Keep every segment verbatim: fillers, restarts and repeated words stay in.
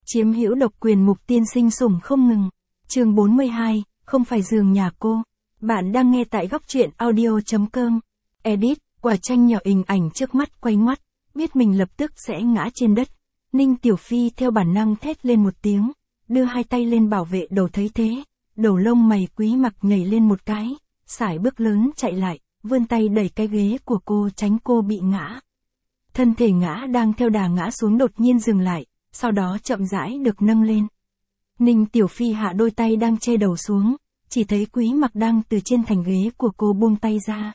Chiếm hữu độc quyền Mục tiên sinh sủng không ngừng. Chương bốn mươi hai, không phải giường nhà cô. Bạn đang nghe tại góc truyện audio chấm com. Edit, quả chanh nhỏ hình ảnh trước mắt quay ngoắt, biết mình lập tức sẽ ngã trên đất. Ninh Tiểu Phi theo bản năng thét lên một tiếng, đưa hai tay lên bảo vệ đầu thấy thế. Đầu lông mày Quý Mặc nhảy lên một cái, sải bước lớn chạy lại, vươn tay đẩy cái ghế của cô tránh cô bị ngã. Thân thể ngã đang theo đà ngã xuống đột nhiên dừng lại, sau đó chậm rãi được nâng lên. Ninh Tiểu Phi hạ đôi tay đang che đầu xuống, chỉ thấy Quý Mặc đang từ trên thành ghế của cô buông tay ra.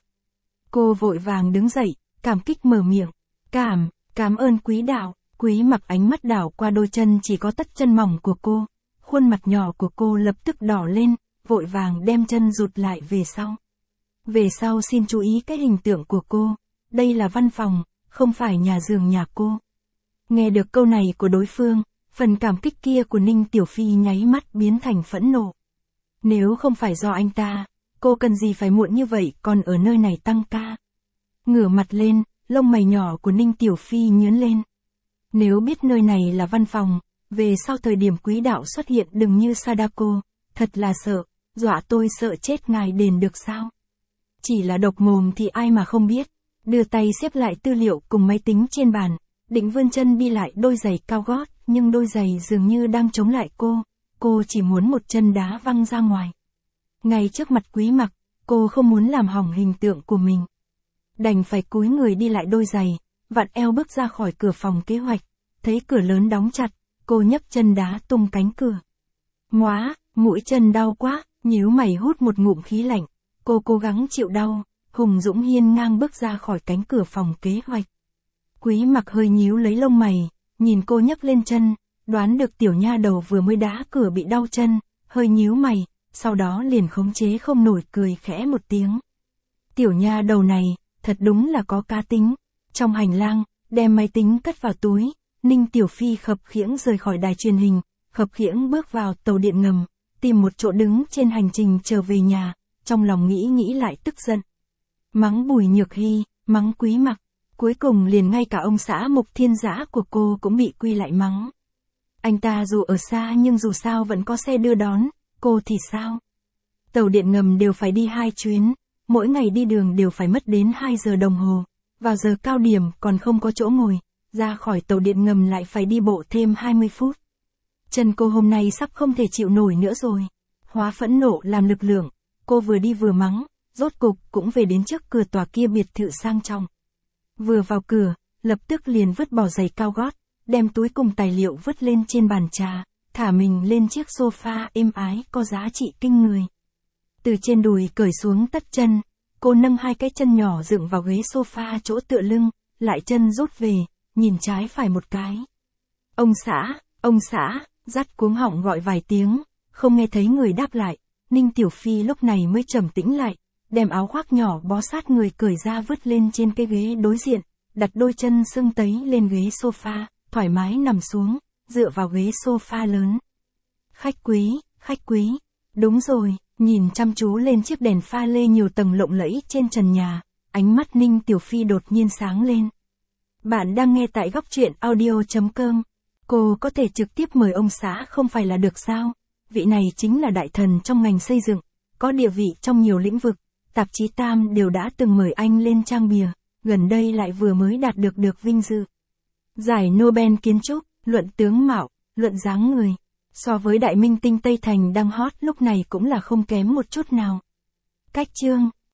Cô vội vàng đứng dậy, cảm kích mở miệng. Cảm, cảm ơn Quý đạo. Quý Mặc ánh mắt đảo qua đôi chân chỉ có tất chân mỏng của cô. Khuôn mặt nhỏ của cô lập tức đỏ lên, vội vàng đem chân rụt lại về sau. Về sau xin chú ý cái hình tượng của cô. Đây là văn phòng, không phải nhà giường nhà cô. Nghe được câu này của đối phương, phần cảm kích kia của Ninh Tiểu Phi nháy mắt biến thành phẫn nộ. Nếu không phải do anh ta, cô cần gì phải muộn như vậy còn ở nơi này tăng ca. Ngửa mặt lên, lông mày nhỏ của Ninh Tiểu Phi nhướng lên. Nếu biết nơi này là văn phòng, về sau thời điểm Quý đạo xuất hiện đừng như Sadako, thật là sợ, dọa tôi sợ chết ngài đền được sao. Chỉ là độc mồm thì ai mà không biết, đưa tay xếp lại tư liệu cùng máy tính trên bàn, định vươn chân đi lại đôi giày cao gót, nhưng đôi giày dường như đang chống lại cô, cô chỉ muốn một chân đá văng ra ngoài. Ngay trước mặt Quý Mặc, cô không muốn làm hỏng hình tượng của mình. Đành phải cúi người đi lại đôi giày, vặn eo bước ra khỏi cửa phòng kế hoạch, thấy cửa lớn đóng chặt, cô nhấc chân đá tung cánh cửa. Móa, mũi chân đau quá, nhíu mày hút một ngụm khí lạnh, cô cố gắng chịu đau, hùng dũng hiên ngang bước ra khỏi cánh cửa phòng kế hoạch. Quý Mặc hơi nhíu lấy lông mày, nhìn cô nhấc lên chân, đoán được tiểu nha đầu vừa mới đá cửa bị đau chân, hơi nhíu mày, sau đó liền khống chế không nổi cười khẽ một tiếng. Tiểu nha đầu này, thật đúng là có cá tính. Trong hành lang, đem máy tính cất vào túi, Ninh Tiểu Phi khập khiễng rời khỏi đài truyền hình, khập khiễng bước vào tàu điện ngầm, tìm một chỗ đứng trên hành trình trở về nhà, trong lòng nghĩ nghĩ lại tức giận. Mắng Bùi Nhược Hy, mắng Quý Mặc, cuối cùng liền ngay cả ông xã Mục Thiên Dã của cô cũng bị quy lại mắng. Anh ta dù ở xa nhưng dù sao vẫn có xe đưa đón, cô thì sao? Tàu điện ngầm đều phải đi hai chuyến, mỗi ngày đi đường đều phải mất đến hai giờ đồng hồ, vào giờ cao điểm còn không có chỗ ngồi, ra khỏi tàu điện ngầm lại phải đi bộ thêm hai mươi phút. Chân cô hôm nay sắp không thể chịu nổi nữa rồi. Hóa phẫn nộ làm lực lượng, cô vừa đi vừa mắng, rốt cục cũng về đến trước cửa tòa kia biệt thự sang trọng. Vừa vào cửa, lập tức liền vứt bỏ giày cao gót, đem túi cùng tài liệu vứt lên trên bàn trà, thả mình lên chiếc sofa êm ái có giá trị kinh người. Từ trên đùi cởi xuống tất chân, cô nâng hai cái chân nhỏ dựng vào ghế sofa chỗ tựa lưng, lại chân rút về, nhìn trái phải một cái. Ông xã, ông xã, dắt cuống họng gọi vài tiếng, không nghe thấy người đáp lại, Ninh Tiểu Phi lúc này mới trầm tĩnh lại, đem áo khoác nhỏ bó sát người cởi ra vứt lên trên cái ghế đối diện, đặt đôi chân sưng tấy lên ghế sofa, thoải mái nằm xuống, dựa vào ghế sofa lớn. Khách quý, khách quý, đúng rồi, nhìn chăm chú lên chiếc đèn pha lê nhiều tầng lộng lẫy trên trần nhà, ánh mắt Ninh Tiểu Phi đột nhiên sáng lên. Bạn đang nghe tại góc truyện audio chấm com. Cô có thể trực tiếp mời ông xã không phải là được sao? Vị này chính là đại thần trong ngành xây dựng, có địa vị trong nhiều lĩnh vực, tạp chí Tam đều đã từng mời anh lên trang bìa, gần đây lại vừa mới đạt được được vinh dự. Giải Nobel kiến trúc, luận tướng mạo, luận dáng người, so với đại minh tinh Tây Thành đang hot lúc này cũng là không kém một chút nào. Cách chương